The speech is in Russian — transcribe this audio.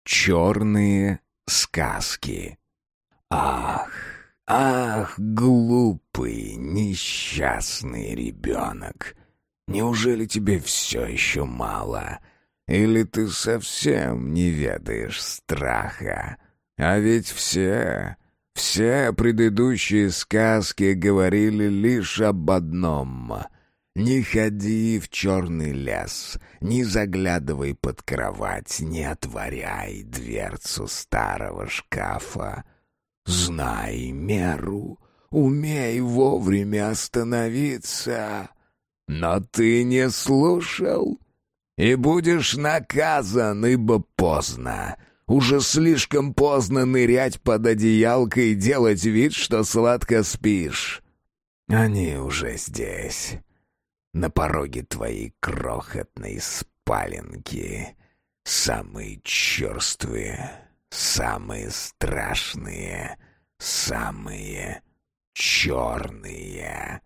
Черные сказки. Ах, ах, глупый, несчастный ребенок! Неужели тебе все еще мало? Или ты совсем не ведаешь страха? А ведь все предыдущие сказки говорили лишь об одном — не ходи в черный лес, не заглядывай под кровать, не отворяй дверцу старого шкафа. Знай меру, умей вовремя остановиться. Но ты не слушал, и будешь наказан, ибо поздно. Уже слишком поздно нырять под одеялко и делать вид, что сладко спишь. Они уже здесь, на пороге твоей крохотной спаленки, самые черствые, самые страшные, самые черные.